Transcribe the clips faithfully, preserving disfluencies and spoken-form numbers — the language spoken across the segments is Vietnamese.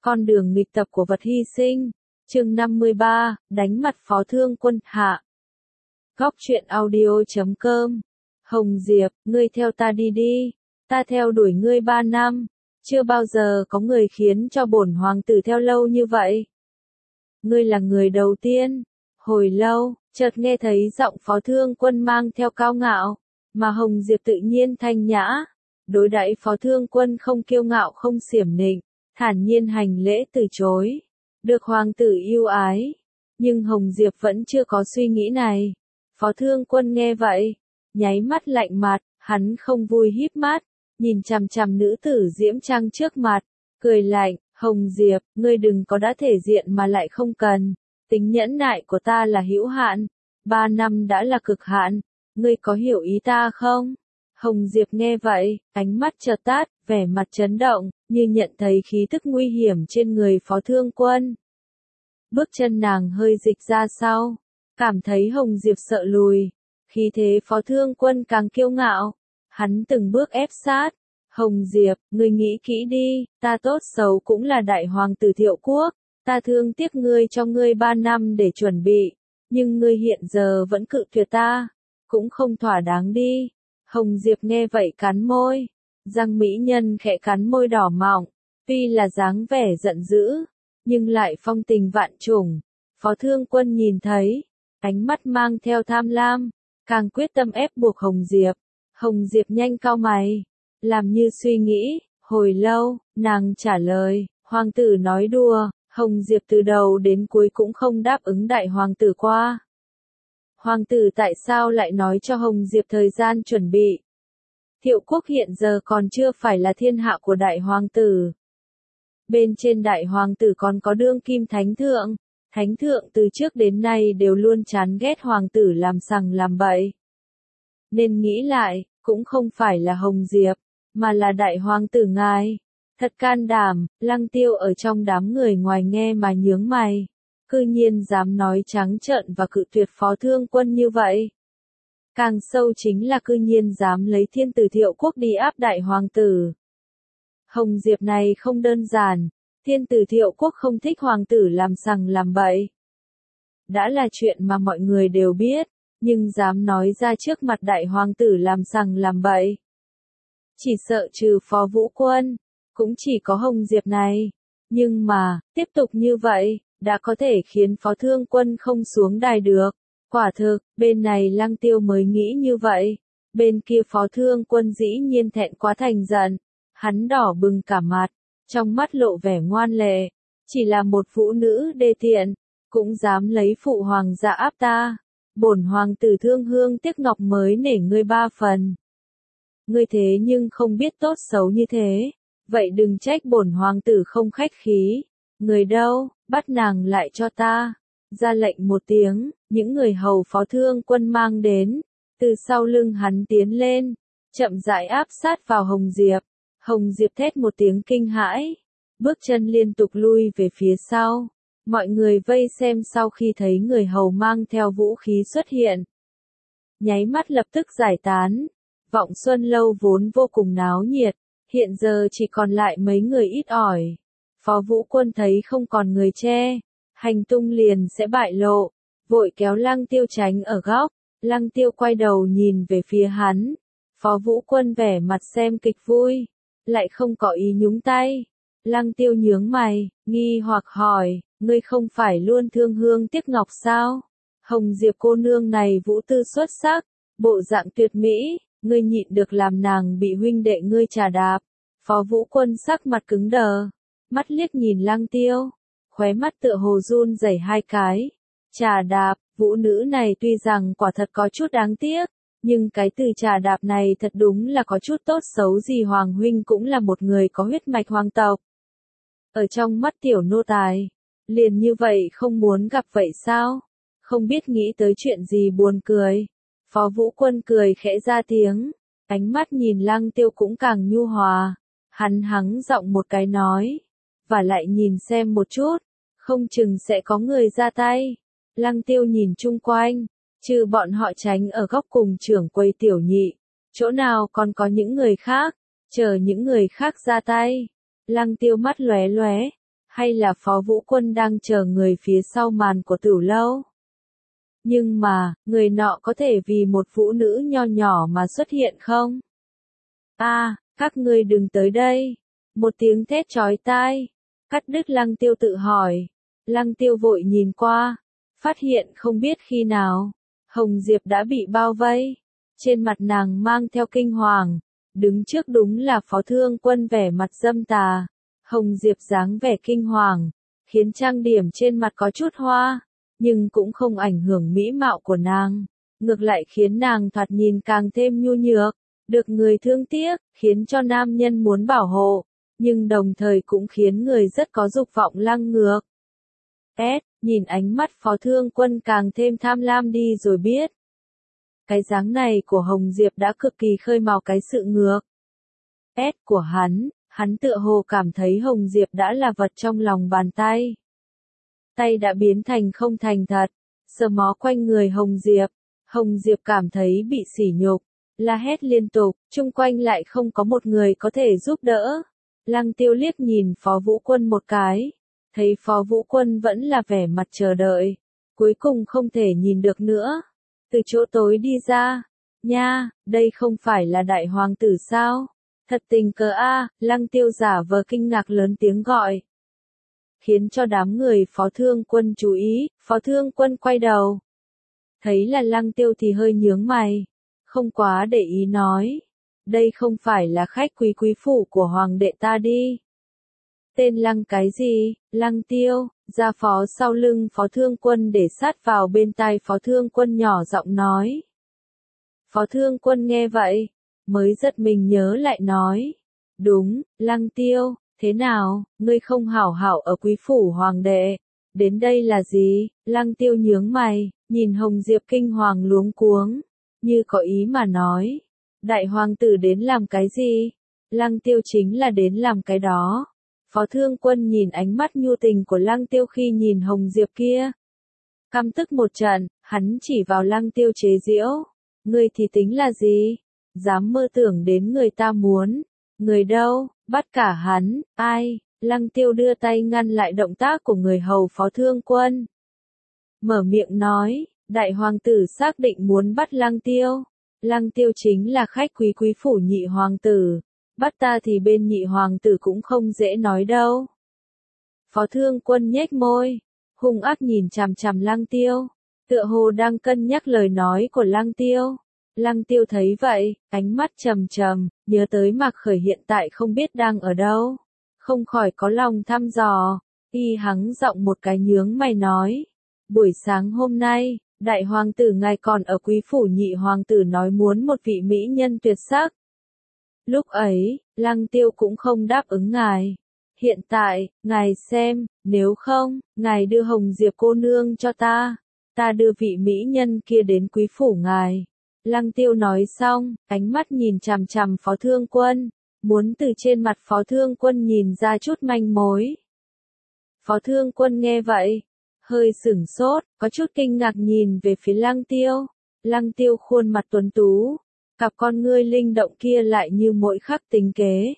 Con đường nghịch tập của vật hy sinh. Chương năm mươi ba, đánh mặt Phó Thương Quân hạ. Góc truyện audio chấm com. Hồng Diệp, ngươi theo ta đi đi. Ta theo đuổi ngươi ba năm. Chưa bao giờ có người khiến cho bổn hoàng tử theo lâu như vậy. Ngươi là người đầu tiên. Hồi lâu, chợt nghe thấy giọng Phó Thương Quân mang theo cao ngạo, mà Hồng Diệp tự nhiên thanh nhã. Đối đãi Phó Thương Quân không kiêu ngạo không xiểm nịnh, thản nhiên hành lễ từ chối. Được hoàng tử yêu ái. Nhưng Hồng Diệp vẫn chưa có suy nghĩ này. Phó Thương Quân nghe vậy, nháy mắt lạnh mặt, hắn không vui híp mắt, nhìn chằm chằm nữ tử diễm trang trước mặt, cười lạnh, Hồng Diệp, ngươi đừng có đã thể diện mà lại không cần. Tính nhẫn nại của ta là hữu hạn, ba năm đã là cực hạn, ngươi có hiểu ý ta không? Hồng Diệp nghe vậy, ánh mắt chợt tát, vẻ mặt chấn động, như nhận thấy khí tức nguy hiểm trên người Phó Thương Quân. Bước chân nàng hơi dịch ra sau, cảm thấy Hồng Diệp sợ lùi, khí thế Phó Thương Quân càng kiêu ngạo, hắn từng bước ép sát. Hồng Diệp, ngươi nghĩ kỹ đi, ta tốt xấu cũng là đại hoàng tử Thiệu Quốc, ta thương tiếc ngươi cho ngươi ba năm để chuẩn bị, nhưng ngươi hiện giờ vẫn cự tuyệt ta, cũng không thỏa đáng đi. Hồng Diệp nghe vậy cắn môi, răng mỹ nhân khẽ cắn môi đỏ mọng, tuy là dáng vẻ giận dữ, nhưng lại phong tình vạn trùng. Phó Thương Quân nhìn thấy, ánh mắt mang theo tham lam, càng quyết tâm ép buộc Hồng Diệp. Hồng Diệp nhanh cau mày, làm như suy nghĩ, hồi lâu, nàng trả lời, hoàng tử nói đùa. Hồng Diệp từ đầu đến cuối cũng không đáp ứng đại hoàng tử qua. Hoàng tử tại sao lại nói cho Hồng Diệp thời gian chuẩn bị? Thiệu Quốc hiện giờ còn chưa phải là thiên hạ của đại hoàng tử. Bên trên đại hoàng tử còn có đương kim thánh thượng. Thánh thượng từ trước đến nay đều luôn chán ghét hoàng tử làm sằng làm bậy. Nên nghĩ lại, cũng không phải là Hồng Diệp, mà là đại hoàng tử ngài. Thật can đảm, Lăng Tiêu ở trong đám người ngoài nghe mà nhướng mày. Cư nhiên dám nói trắng trợn và cự tuyệt Phó Thương Quân như vậy. Càng sâu chính là cư nhiên dám lấy thiên tử Thiệu Quốc đi áp đại hoàng tử. Hồng Diệp này không đơn giản, thiên tử Thiệu Quốc không thích hoàng tử làm sằng làm bậy. Đã là chuyện mà mọi người đều biết, nhưng dám nói ra trước mặt đại hoàng tử làm sằng làm bậy. Chỉ sợ trừ Phó Vũ Quân, cũng chỉ có Hồng Diệp này. Nhưng mà, tiếp tục như vậy, đã có thể khiến Phó Thương Quân không xuống đài được. Quả thực, bên này Lăng Tiêu mới nghĩ như vậy. Bên kia Phó Thương Quân dĩ nhiên thẹn quá thành giận. Hắn đỏ bừng cả mặt, trong mắt lộ vẻ ngoan lệ. Chỉ là một phụ nữ đê tiện, cũng dám lấy phụ hoàng gia áp ta. Bổn hoàng tử thương hương tiếc ngọc mới nể ngươi ba phần. Ngươi thế nhưng không biết tốt xấu như thế. Vậy đừng trách bổn hoàng tử không khách khí. Người đâu, bắt nàng lại cho ta. Ra lệnh một tiếng, những người hầu Phó Thương Quân mang đến. Từ sau lưng hắn tiến lên, chậm rãi áp sát vào Hồng Diệp. Hồng Diệp thét một tiếng kinh hãi, bước chân liên tục lui về phía sau. Mọi người vây xem sau khi thấy người hầu mang theo vũ khí xuất hiện. Nháy mắt lập tức giải tán. Vọng Xuân Lâu vốn vô cùng náo nhiệt. Hiện giờ chỉ còn lại mấy người ít ỏi. Phó Vũ Quân thấy không còn người che, hành tung liền sẽ bại lộ, vội kéo Lăng Tiêu tránh ở góc. Lăng Tiêu quay đầu nhìn về phía hắn. Phó Vũ Quân vẻ mặt xem kịch vui, lại không có ý nhúng tay. Lăng Tiêu nhướng mày, nghi hoặc hỏi, ngươi không phải luôn thương hương tiếc ngọc sao? Hồng Diệp cô nương này vũ tư xuất sắc, bộ dạng tuyệt mỹ. Ngươi nhịn được làm nàng bị huynh đệ ngươi trà đạp. Phó Vũ Quân sắc mặt cứng đờ, mắt liếc nhìn Lăng Tiêu, khóe mắt tựa hồ run rẩy hai cái. Trà đạp, vũ nữ này tuy rằng quả thật có chút đáng tiếc, nhưng cái từ trà đạp này thật đúng là có chút tốt xấu gì. Hoàng huynh cũng là một người có huyết mạch hoàng tộc. Ở trong mắt tiểu nô tài, liền như vậy không muốn gặp vậy sao? Không biết nghĩ tới chuyện gì buồn cười. Phó Vũ Quân cười khẽ ra tiếng, ánh mắt nhìn Lăng Tiêu cũng càng nhu hòa. Hắn hắng giọng một cái nói, và lại nhìn xem một chút, không chừng sẽ có người ra tay. Lăng Tiêu nhìn chung quanh, trừ bọn họ tránh ở góc cùng trưởng quầy tiểu nhị, chỗ nào còn có những người khác, chờ những người khác ra tay. Lăng Tiêu mắt lóe lóe, Hay là Phó Vũ Quân đang chờ người phía sau màn của Tửu lâu? Nhưng mà, người nọ có thể vì một vũ nữ nho nhỏ mà xuất hiện không? A, à, các ngươi đừng tới đây. Một tiếng thét chói tai, cắt đứt Lăng Tiêu tự hỏi. Lăng Tiêu vội nhìn qua, phát hiện không biết khi nào, Hồng Diệp đã bị bao vây. Trên mặt nàng mang theo kinh hoàng, đứng trước đúng là Phó Thương Quân vẻ mặt dâm tà. Hồng Diệp dáng vẻ kinh hoàng, khiến trang điểm trên mặt có chút hoa, nhưng cũng không ảnh hưởng mỹ mạo của nàng, ngược lại khiến nàng thoạt nhìn càng thêm nhu nhược, được người thương tiếc, khiến cho nam nhân muốn bảo hộ, nhưng đồng thời cũng khiến người rất có dục vọng lăng ngược. S, nhìn ánh mắt Phó Thương Quân càng thêm tham lam đi rồi biết. Cái dáng này của Hồng Diệp đã cực kỳ khơi mào cái sự ngược. S của hắn, hắn tựa hồ cảm thấy Hồng Diệp đã là vật trong lòng bàn tay. Tay đã biến thành không thành thật, sờ mó quanh người Hồng Diệp. Hồng Diệp cảm thấy bị sỉ nhục, la hét liên tục, chung quanh lại không có một người có thể giúp đỡ. Lăng Tiêu liếc nhìn Phó Vũ Quân một cái, thấy Phó Vũ Quân vẫn là vẻ mặt chờ đợi, cuối cùng không thể nhìn được nữa. Từ chỗ tối đi ra, nha, đây không phải là đại hoàng tử sao? Thật tình cờ a, Lăng Tiêu giả vờ kinh ngạc lớn tiếng gọi. Khiến cho đám người Phó Thương Quân chú ý, Phó Thương Quân quay đầu. Thấy là Lăng Tiêu thì hơi nhướng mày, không quá để ý nói. Đây không phải là khách quý quý phủ của hoàng đệ ta đi. Tên Lăng cái gì, Lăng Tiêu, ra phó sau lưng Phó Thương Quân để sát vào bên tai Phó Thương Quân nhỏ giọng nói. Phó Thương Quân nghe vậy, mới giật mình nhớ lại nói. Đúng, Lăng Tiêu, thế nào, ngươi không hảo hảo ở quý phủ hoàng đệ, đến đây là gì? Lăng Tiêu nhướng mày, nhìn Hồng Diệp kinh hoàng luống cuống, như có ý mà nói. Đại hoàng tử đến làm cái gì? Lăng Tiêu chính là đến làm cái đó. Phó Thương Quân nhìn ánh mắt nhu tình của Lăng Tiêu khi nhìn Hồng Diệp kia. Căm tức một trận, hắn chỉ vào Lăng Tiêu chế giễu. Ngươi thì tính là gì? Dám mơ tưởng đến người ta muốn. Người đâu, bắt cả hắn, ai? Lăng Tiêu đưa tay ngăn lại động tác của người hầu Phó Thương Quân. Mở miệng nói, đại hoàng tử xác định muốn bắt Lăng Tiêu. Lăng Tiêu chính là khách quý quý phủ nhị hoàng tử. Bắt ta thì bên nhị hoàng tử cũng không dễ nói đâu. Phó Thương Quân nhếch môi, hung ác nhìn chằm chằm Lăng Tiêu, tựa hồ đang cân nhắc lời nói của Lăng Tiêu. Lăng Tiêu thấy vậy, ánh mắt trầm trầm, nhớ tới Mạc Khởi hiện tại không biết đang ở đâu, không khỏi có lòng thăm dò. Y hắng giọng một cái nhướng mày nói, buổi sáng hôm nay, đại hoàng tử ngài còn ở quý phủ nhị hoàng tử nói muốn một vị mỹ nhân tuyệt sắc. Lúc ấy, Lăng Tiêu cũng không đáp ứng ngài. Hiện tại, ngài xem, nếu không, ngài đưa Hồng Diệp cô nương cho ta, ta đưa vị mỹ nhân kia đến quý phủ ngài. Lăng Tiêu nói xong, ánh mắt nhìn chằm chằm Phó Thương Quân, muốn từ trên mặt Phó Thương Quân nhìn ra chút manh mối. Phó Thương Quân nghe vậy, hơi sửng sốt, có chút kinh ngạc nhìn về phía Lăng Tiêu. Lăng Tiêu khuôn mặt tuấn tú, cặp con ngươi linh động kia lại như mỗi khắc tính kế.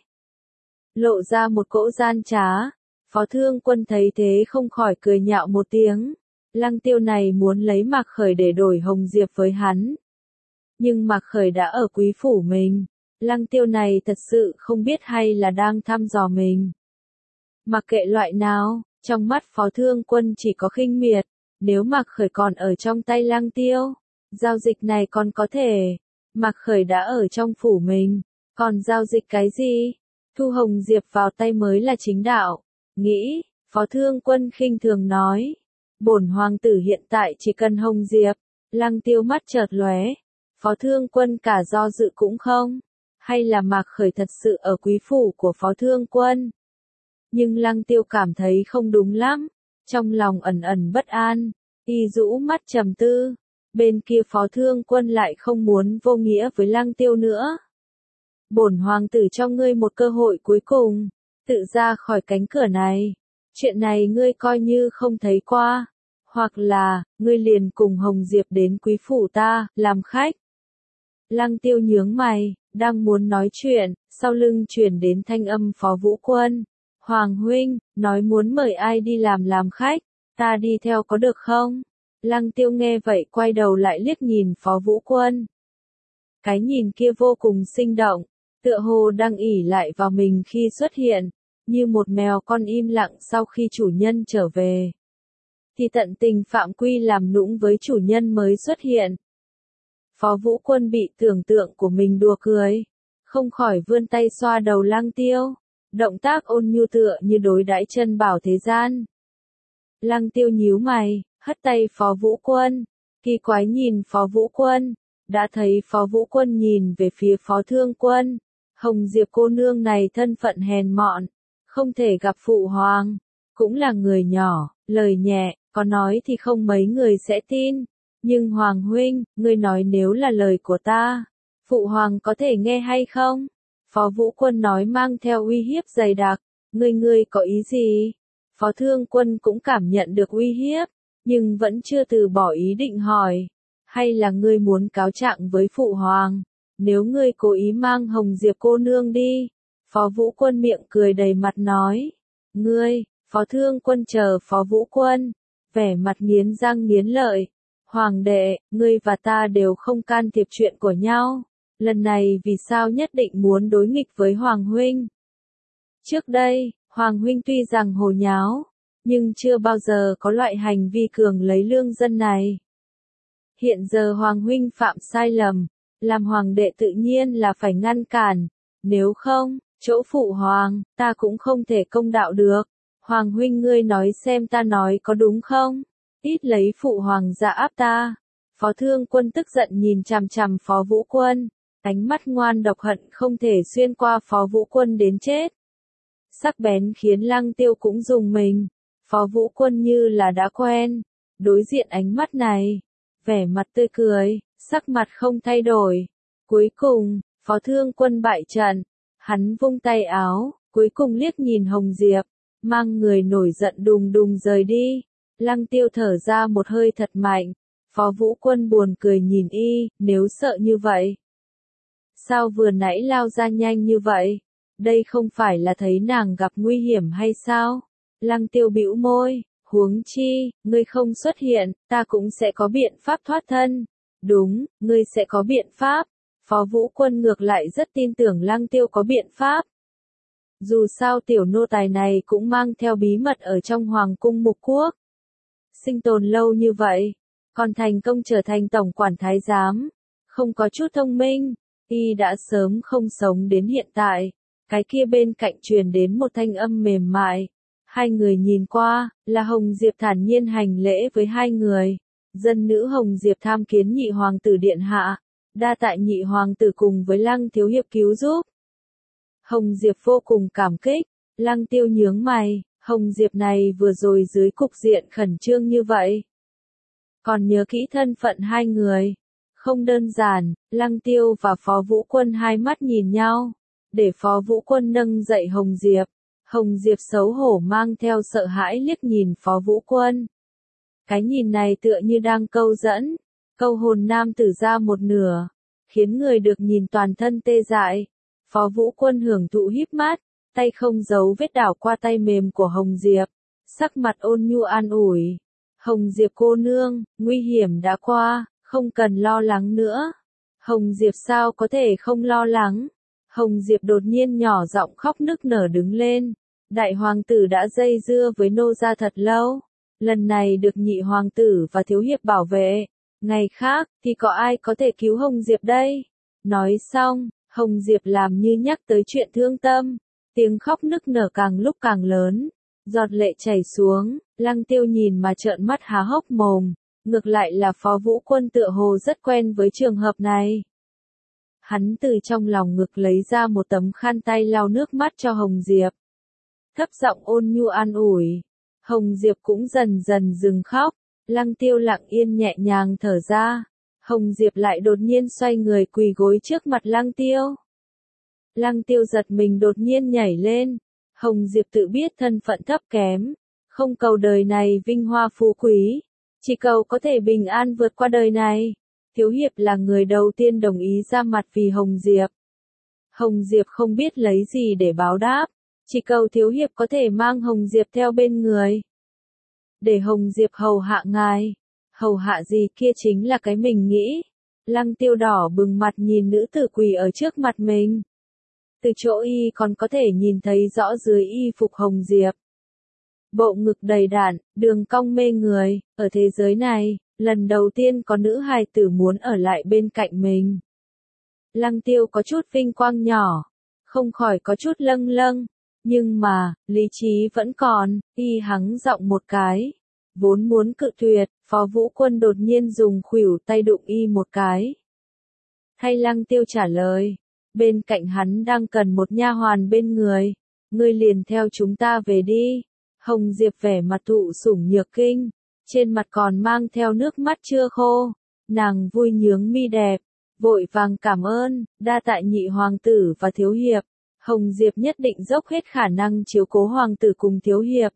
Lộ ra một cỗ gian trá, Phó Thương Quân thấy thế không khỏi cười nhạo một tiếng. Lăng Tiêu này muốn lấy Mạc Khởi để đổi Hồng Diệp với hắn. Nhưng Mạc Khởi đã ở quý phủ mình, Lăng Tiêu này thật sự không biết hay là đang thăm dò mình. Mặc kệ loại nào, trong mắt Phó Thương Quân chỉ có khinh miệt, nếu Mạc Khởi còn ở trong tay Lăng Tiêu, giao dịch này còn có thể. Mạc Khởi đã ở trong phủ mình, còn giao dịch cái gì? Thu Hồng Diệp vào tay mới là chính đạo. Nghĩ, Phó Thương Quân khinh thường nói. Bổn hoàng tử hiện tại chỉ cần Hồng Diệp. Lăng Tiêu mắt chợt lóe. Phó Thương Quân cả do dự cũng không. Hay là Mạc Khởi thật sự ở quý phủ của Phó Thương Quân? Nhưng Lăng Tiêu cảm thấy không đúng lắm. Trong lòng ẩn ẩn bất an. Y rũ mắt trầm tư. Bên kia Phó Thương Quân lại không muốn vô nghĩa với Lăng Tiêu nữa. Bổn hoàng tử cho ngươi một cơ hội cuối cùng, tự ra khỏi cánh cửa này. Chuyện này ngươi coi như không thấy qua, hoặc là, ngươi liền cùng Hồng Diệp đến quý phủ ta, làm khách. Lăng Tiêu nhướng mày, đang muốn nói chuyện, sau lưng truyền đến thanh âm Phó Vũ Quân. Hoàng huynh, nói muốn mời ai đi làm làm khách, ta đi theo có được không? Lăng Tiêu nghe vậy quay đầu lại liếc nhìn Phó Vũ Quân. Cái nhìn kia vô cùng sinh động, tựa hồ đang ỉ lại vào mình khi xuất hiện, như một mèo con im lặng sau khi chủ nhân trở về. Thì tận tình phạm quy làm nũng với chủ nhân mới xuất hiện. Phó Vũ Quân bị tưởng tượng của mình đùa cười, không khỏi vươn tay xoa đầu Lăng Tiêu, động tác ôn nhu tựa như đối đãi chân bảo thế gian. Lăng Tiêu nhíu mày, hất tay Phó Vũ Quân, kỳ quái nhìn Phó Vũ Quân, đã thấy Phó Vũ Quân nhìn về phía Phó Thương Quân, Hồng Diệp cô nương này thân phận hèn mọn, không thể gặp phụ hoàng, cũng là người nhỏ, lời nhẹ, có nói thì không mấy người sẽ tin, nhưng Hoàng huynh, ngươi nói nếu là lời của ta, phụ hoàng có thể nghe hay không? Phó Vũ Quân nói mang theo uy hiếp dày đặc, ngươi ngươi có ý gì? Phó Thương Quân cũng cảm nhận được uy hiếp, nhưng vẫn chưa từ bỏ ý định hỏi, hay là ngươi muốn cáo trạng với phụ hoàng, nếu ngươi cố ý mang Hồng Diệp cô nương đi? Phó Vũ Quân miệng cười đầy mặt nói, ngươi, Phó Thương Quân chờ Phó Vũ Quân, vẻ mặt nghiến răng nghiến lợi, hoàng đệ, ngươi và ta đều không can thiệp chuyện của nhau, lần này vì sao nhất định muốn đối nghịch với Hoàng huynh? Trước đây, Hoàng huynh tuy rằng hồ nháo, nhưng chưa bao giờ có loại hành vi cường lấy lương dân này. Hiện giờ Hoàng huynh phạm sai lầm, làm hoàng đệ tự nhiên là phải ngăn cản, nếu không, chỗ phụ hoàng, ta cũng không thể công đạo được. Hoàng huynh ngươi nói xem ta nói có đúng không? Ít lấy phụ hoàng ra áp ta. Phó Thương Quân tức giận nhìn chằm chằm Phó Vũ Quân, ánh mắt ngoan độc hận không thể xuyên qua Phó Vũ Quân đến chết. Sắc bén khiến Lăng Tiêu cũng rùng mình. Phó Vũ Quân như là đã quen, đối diện ánh mắt này, vẻ mặt tươi cười, sắc mặt không thay đổi. Cuối cùng, Phó Thương Quân bại trận, hắn vung tay áo, cuối cùng liếc nhìn Hồng Diệp, mang người nổi giận đùng đùng rời đi. Lăng Tiêu thở ra một hơi thật mạnh, Phó Vũ Quân buồn cười nhìn y, nếu sợ như vậy, sao vừa nãy lao ra nhanh như vậy? Đây không phải là thấy nàng gặp nguy hiểm hay sao? Lăng Tiêu bĩu môi, huống chi, ngươi không xuất hiện, ta cũng sẽ có biện pháp thoát thân. Đúng, ngươi sẽ có biện pháp. Phó Vũ Quân ngược lại rất tin tưởng Lăng Tiêu có biện pháp. Dù sao tiểu nô tài này cũng mang theo bí mật ở trong Hoàng cung Mục Quốc. Sinh tồn lâu như vậy, còn thành công trở thành tổng quản thái giám, không có chút thông minh, y đã sớm không sống đến hiện tại. Cái kia bên cạnh truyền đến một thanh âm mềm mại. Hai người nhìn qua, là Hồng Diệp thản nhiên hành lễ với hai người. Dân nữ Hồng Diệp tham kiến nhị hoàng tử điện hạ. Đa tại nhị hoàng tử cùng với Lăng thiếu hiệp cứu giúp. Hồng Diệp vô cùng cảm kích. Lăng Tiêu nhướng mày, Hồng Diệp này vừa rồi dưới cục diện khẩn trương như vậy. Còn nhớ kỹ thân phận hai người. Không đơn giản, Lăng Tiêu và Phó Vũ Quân hai mắt nhìn nhau. Để Phó Vũ Quân nâng dậy Hồng Diệp. Hồng Diệp xấu hổ mang theo sợ hãi liếc nhìn Phó Vũ Quân. Cái nhìn này tựa như đang câu dẫn, câu hồn nam tử ra một nửa, khiến người được nhìn toàn thân tê dại. Phó Vũ Quân hưởng thụ híp mắt, tay không giấu vết đảo qua tay mềm của Hồng Diệp, sắc mặt ôn nhu an ủi. Hồng Diệp cô nương, nguy hiểm đã qua, không cần lo lắng nữa. Hồng Diệp sao có thể không lo lắng? Hồng Diệp đột nhiên nhỏ giọng khóc nức nở đứng lên. Đại hoàng tử đã dây dưa với nô gia thật lâu. Lần này được nhị hoàng tử và thiếu hiệp bảo vệ. Ngày khác, thì có ai có thể cứu Hồng Diệp đây? Nói xong, Hồng Diệp làm như nhắc tới chuyện thương tâm. Tiếng khóc nức nở càng lúc càng lớn. Giọt lệ chảy xuống, Lăng Tiêu nhìn mà trợn mắt há hốc mồm. Ngược lại là Phó Vũ Quân tựa hồ rất quen với trường hợp này. Hắn từ trong lòng ngực lấy ra một tấm khăn tay lau nước mắt cho Hồng Diệp. Thấp giọng ôn nhu an ủi. Hồng Diệp cũng dần dần dừng khóc. Lăng Tiêu lặng yên nhẹ nhàng thở ra. Hồng Diệp lại đột nhiên xoay người quỳ gối trước mặt Lăng Tiêu. Lăng Tiêu giật mình đột nhiên nhảy lên. Hồng Diệp tự biết thân phận thấp kém. Không cầu đời này vinh hoa phú quý. Chỉ cầu có thể bình an vượt qua đời này. Thiếu hiệp là người đầu tiên đồng ý ra mặt vì Hồng Diệp. Hồng Diệp không biết lấy gì để báo đáp. Chỉ cầu thiếu hiệp có thể mang Hồng Diệp theo bên người. Để Hồng Diệp hầu hạ ngài. Hầu hạ gì kia chính là cái mình nghĩ. Lăng Tiêu đỏ bừng mặt nhìn nữ tử quỳ ở trước mặt mình. Từ chỗ y còn có thể nhìn thấy rõ dưới y phục Hồng Diệp. Bộ ngực đầy đặn, đường cong mê người, ở thế giới này, lần đầu tiên có nữ hài tử muốn ở lại bên cạnh mình. Lăng Tiêu có chút vinh quang nhỏ, không khỏi có chút lâng lâng, nhưng mà, lý trí vẫn còn, y hắng giọng một cái. Vốn muốn cự tuyệt, Phó Vũ Quân đột nhiên dùng khuỷu tay đụng y một cái. Thay Lăng Tiêu trả lời, bên cạnh hắn đang cần một nha hoàn bên người, ngươi liền theo chúng ta về đi. Hồng Diệp vẻ mặt thụ sủng nhược kinh, trên mặt còn mang theo nước mắt chưa khô, nàng vui nhướng mi đẹp, vội vàng cảm ơn, đa tạ nhị hoàng tử và thiếu hiệp. Hồng Diệp nhất định dốc hết khả năng chiếu cố hoàng tử cùng thiếu hiệp.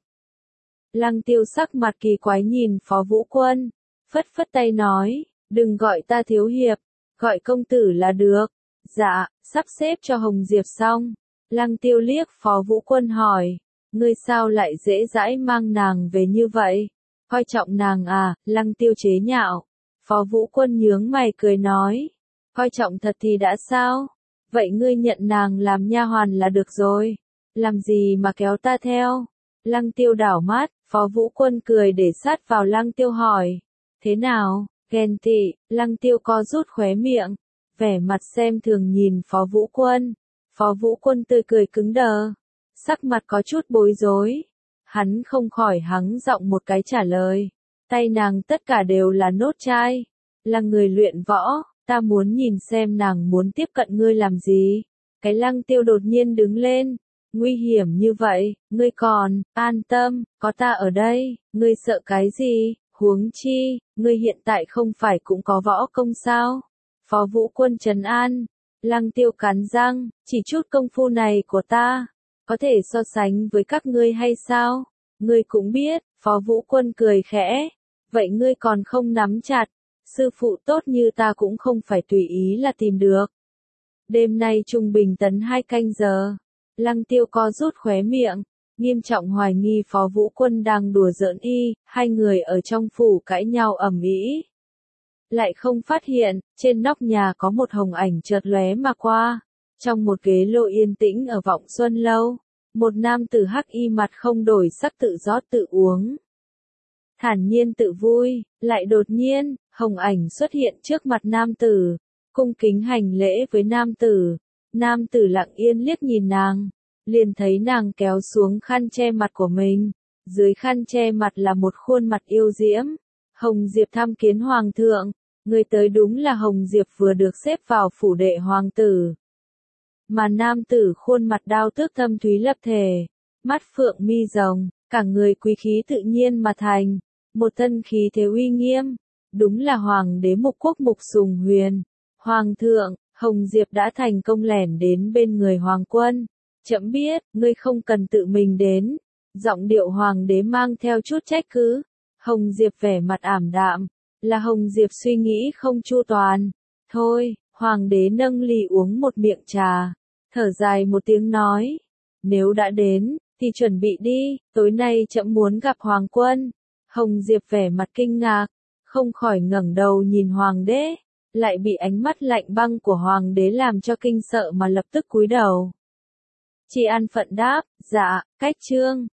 Lăng Tiêu sắc mặt kỳ quái nhìn Phó Vũ Quân, phất phất tay nói, đừng gọi ta thiếu hiệp, gọi công tử là được. Dạ, sắp xếp cho Hồng Diệp xong. Lăng Tiêu liếc Phó Vũ Quân hỏi, ngươi sao lại dễ dãi mang nàng về như vậy? Coi trọng nàng à? Lăng Tiêu chế nhạo. Phó Vũ Quân nhướng mày cười nói, coi trọng thật thì đã sao? Vậy ngươi nhận nàng làm nha hoàn là được rồi. Làm gì mà kéo ta theo? Lăng Tiêu đảo mắt, Phó Vũ Quân cười để sát vào Lăng Tiêu hỏi. Thế nào, ghen tị? Lăng Tiêu co rút khóe miệng, vẻ mặt xem thường nhìn Phó Vũ Quân. Phó Vũ Quân tươi cười cứng đờ, sắc mặt có chút bối rối. Hắn không khỏi hắng giọng một cái trả lời. Tay nàng tất cả đều là nốt chai. Là người luyện võ, ta muốn nhìn xem nàng muốn tiếp cận ngươi làm gì. Cái Lăng Tiêu đột nhiên đứng lên. Nguy hiểm như vậy, ngươi còn, an tâm, có ta ở đây, ngươi sợ cái gì, huống chi, ngươi hiện tại không phải cũng có võ công sao? Phó Vũ Quân trấn an, Lăng Tiêu cắn răng, chỉ chút công phu này của ta, có thể so sánh với các ngươi hay sao? Ngươi cũng biết, Phó Vũ Quân cười khẽ, vậy ngươi còn không nắm chặt, sư phụ tốt như ta cũng không phải tùy ý là tìm được. Đêm nay trung bình tấn hai canh giờ. Lăng Tiêu co rút khóe miệng, nghiêm trọng hoài nghi Phó Vũ Quân đang đùa giỡn y, hai người ở trong phủ cãi nhau ầm ĩ. Lại không phát hiện, trên nóc nhà có một hồng ảnh chợt lóe mà qua. Trong một ghế lô yên tĩnh ở Vọng Xuân Lâu, một nam tử hắc y mặt không đổi sắc tự rót tự uống. Thản nhiên tự vui, lại đột nhiên, hồng ảnh xuất hiện trước mặt nam tử, cung kính hành lễ với nam tử. Nam tử lặng yên liếc nhìn nàng, liền thấy nàng kéo xuống khăn che mặt của mình, dưới khăn che mặt là một khuôn mặt yêu diễm. Hồng Diệp tham kiến hoàng thượng, người tới đúng là Hồng Diệp vừa được xếp vào phủ đệ hoàng tử. Mà nam tử khuôn mặt đao tước thâm thúy lập thể, mắt phượng mi rồng, cả người quý khí tự nhiên mà thành, một thân khí thế uy nghiêm, đúng là hoàng đế Mục Quốc Mục Sùng Huyền. Hoàng thượng, Hồng Diệp đã thành công lẻn đến bên người hoàng quân. Trẫm biết, ngươi không cần tự mình đến. Giọng điệu hoàng đế mang theo chút trách cứ. Hồng Diệp vẻ mặt ảm đạm, là Hồng Diệp suy nghĩ không chu toàn. Thôi, hoàng đế nâng ly uống một miệng trà, thở dài một tiếng nói, nếu đã đến, thì chuẩn bị đi, tối nay trẫm muốn gặp hoàng quân. Hồng Diệp vẻ mặt kinh ngạc, không khỏi ngẩng đầu nhìn hoàng đế, lại bị ánh mắt lạnh băng của hoàng đế làm cho kinh sợ mà lập tức cúi đầu. Chỉ an phận đáp, dạ, cách chương.